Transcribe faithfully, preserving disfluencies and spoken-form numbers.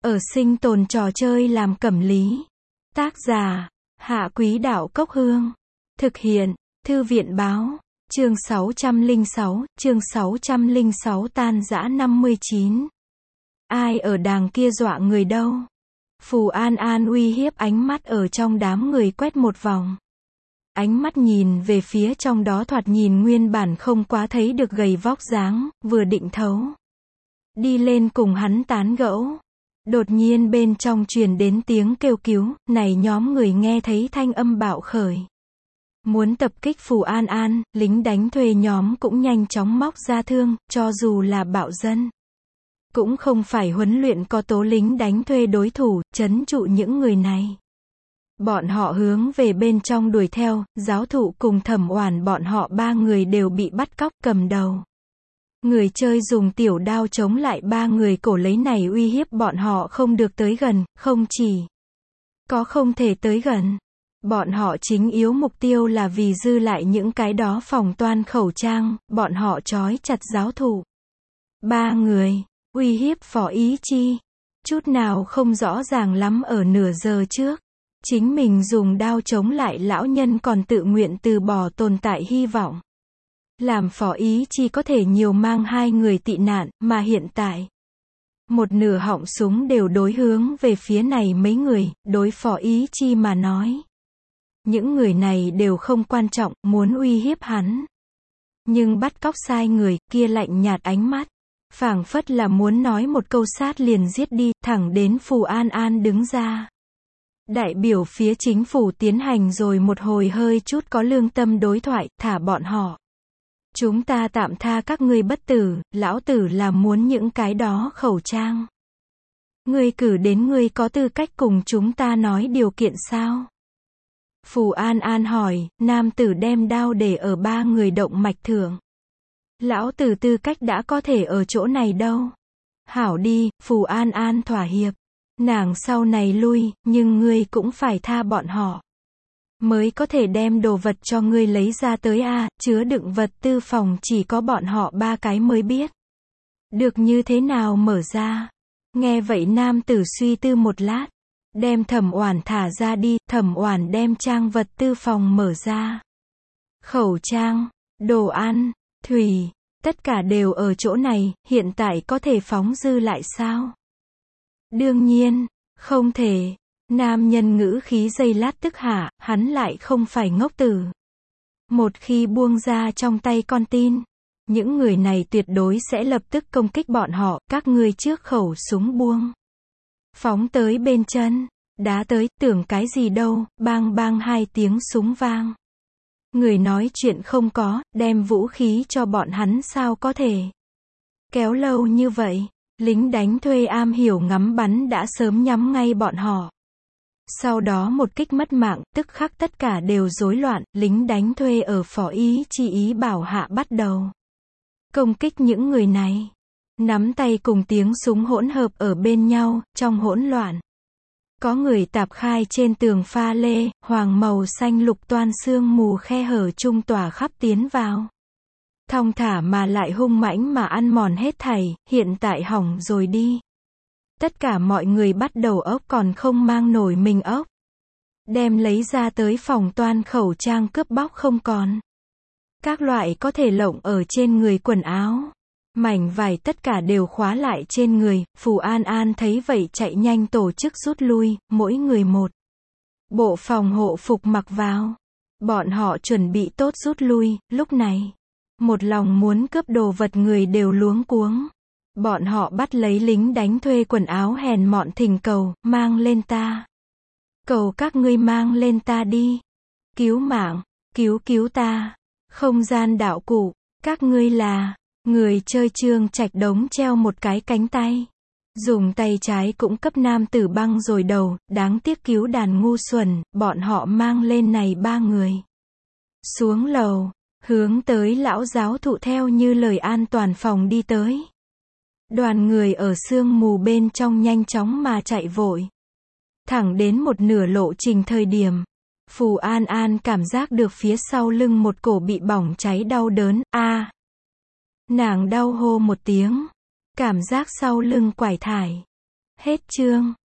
Ở sinh tồn trò chơi làm cẩm lý. Tác giả, Hạ Quý Đạo Cốc Hương. Thực hiện, Thư viện Báo. Chương sáu trăm lẻ sáu, chương sáu trăm lẻ sáu tan rã năm mươi chín. Ai ở đàng kia dọa người đâu? Phù An An uy hiếp ánh mắt ở trong đám người quét một vòng. Ánh mắt nhìn về phía trong đó thoạt nhìn nguyên bản không quá thấy được gầy vóc dáng, vừa định thấu đi lên cùng hắn tán gẫu. Đột nhiên bên trong truyền đến tiếng kêu cứu, này nhóm người nghe thấy thanh âm bạo khởi. Muốn tập kích Phù An An, lính đánh thuê nhóm cũng nhanh chóng móc ra thương, cho dù là bạo dân. Cũng không phải huấn luyện có tố lính đánh thuê đối thủ, trấn trụ những người này. Bọn họ hướng về bên trong đuổi theo, giáo thụ cùng Thẩm Oản bọn họ ba người đều bị bắt cóc cầm đầu. Người chơi dùng tiểu đao chống lại ba người cổ lấy này uy hiếp bọn họ không được tới gần, không chỉ có không thể tới gần. Bọn họ chính yếu mục tiêu là vì dư lại những cái đó phòng toan khẩu trang, bọn họ trói chặt giáo thụ. Ba người, uy hiếp Phó Ý Chi. Chút nào không rõ ràng lắm ở nửa giờ trước. Chính mình dùng đao chống lại lão nhân còn tự nguyện từ bỏ tồn tại hy vọng. Làm Phó Ý Chi có thể nhiều mang hai người tị nạn, mà hiện tại một nửa họng súng đều đối hướng về phía này mấy người, đối Phó Ý Chi mà nói. Những người này đều không quan trọng, muốn uy hiếp hắn. Nhưng bắt cóc sai người, kia lạnh nhạt ánh mắt. Phảng phất là muốn nói một câu sát liền giết đi, thẳng đến Phù An An đứng ra. Đại biểu phía chính phủ tiến hành rồi một hồi hơi chút có lương tâm đối thoại, thả bọn họ. Chúng ta tạm tha các ngươi bất tử, lão tử là muốn những cái đó khẩu trang. Ngươi cử đến ngươi có tư cách cùng chúng ta nói điều kiện sao? Phù An An hỏi, nam tử đem đao để ở ba người động mạch thượng. Lão tử tư cách đã có thể ở chỗ này đâu. Hảo đi, Phù An An thỏa hiệp. Nàng sau này lui, nhưng ngươi cũng phải tha bọn họ. Mới có thể đem đồ vật cho ngươi lấy ra tới a, chứa đựng vật tư phòng chỉ có bọn họ ba cái mới biết. Được như thế nào mở ra? Nghe vậy nam tử suy tư một lát. Đem Thẩm Oản thả ra đi, Thẩm Oản đem trang vật tư phòng mở ra. Khẩu trang, đồ ăn, thủy, tất cả đều ở chỗ này, hiện tại có thể phóng dư lại sao? Đương nhiên, không thể. Nam nhân ngữ khí giây lát tức hạ, hắn lại không phải ngốc tử. Một khi buông ra trong tay con tin, những người này tuyệt đối sẽ lập tức công kích bọn họ, các ngươi trước khẩu súng buông. Phóng tới bên chân, đá tới, tưởng cái gì đâu, bang bang hai tiếng súng vang. Người nói chuyện không có, đem vũ khí cho bọn hắn sao có thể. Kéo lâu như vậy, lính đánh thuê am hiểu ngắm bắn đã sớm nhắm ngay bọn họ. Sau đó một kích mất mạng, tức khắc tất cả đều rối loạn, lính đánh thuê ở Phó Ý Chi ý bảo hạ bắt đầu công kích những người này. Nắm tay cùng tiếng súng hỗn hợp ở bên nhau, trong hỗn loạn. Có người tạp khai trên tường pha lê, hoàng màu xanh lục toan sương mù khe hở trung tỏa khắp tiến vào. Thong thả mà lại hung mãnh mà ăn mòn hết thảy, hiện tại hỏng rồi đi. Tất cả mọi người bắt đầu ốc còn không mang nổi mình ốc. Đem lấy ra tới phòng toan khẩu trang cướp bóc không còn. Các loại có thể lộng ở trên người quần áo. Mảnh vải tất cả đều khóa lại trên người, Phù An An thấy vậy chạy nhanh tổ chức rút lui, mỗi người một bộ phòng hộ phục mặc vào. Bọn họ chuẩn bị tốt rút lui, lúc này, một lòng muốn cướp đồ vật người đều luống cuống. Bọn họ bắt lấy lính đánh thuê quần áo hèn mọn thỉnh cầu, mang lên ta. Cầu các ngươi mang lên ta đi. Cứu mạng, cứu cứu ta. Không gian đạo cụ, các ngươi là... Người chơi Trương Trạch Đống treo một cái cánh tay. Dùng tay trái cũng cấp nam tử băng rồi đầu, đáng tiếc cứu đàn ngu xuẩn, bọn họ mang lên này ba người. Xuống lầu, hướng tới lão giáo thụ theo như lời an toàn phòng đi tới. Đoàn người ở sương mù bên trong nhanh chóng mà chạy vội. Thẳng đến một nửa lộ trình thời điểm. Phù An An cảm giác được phía sau lưng một cổ bị bỏng cháy đau đớn, a à. Nàng đau hô một tiếng. Cảm giác sau lưng quải thải. Hết chương.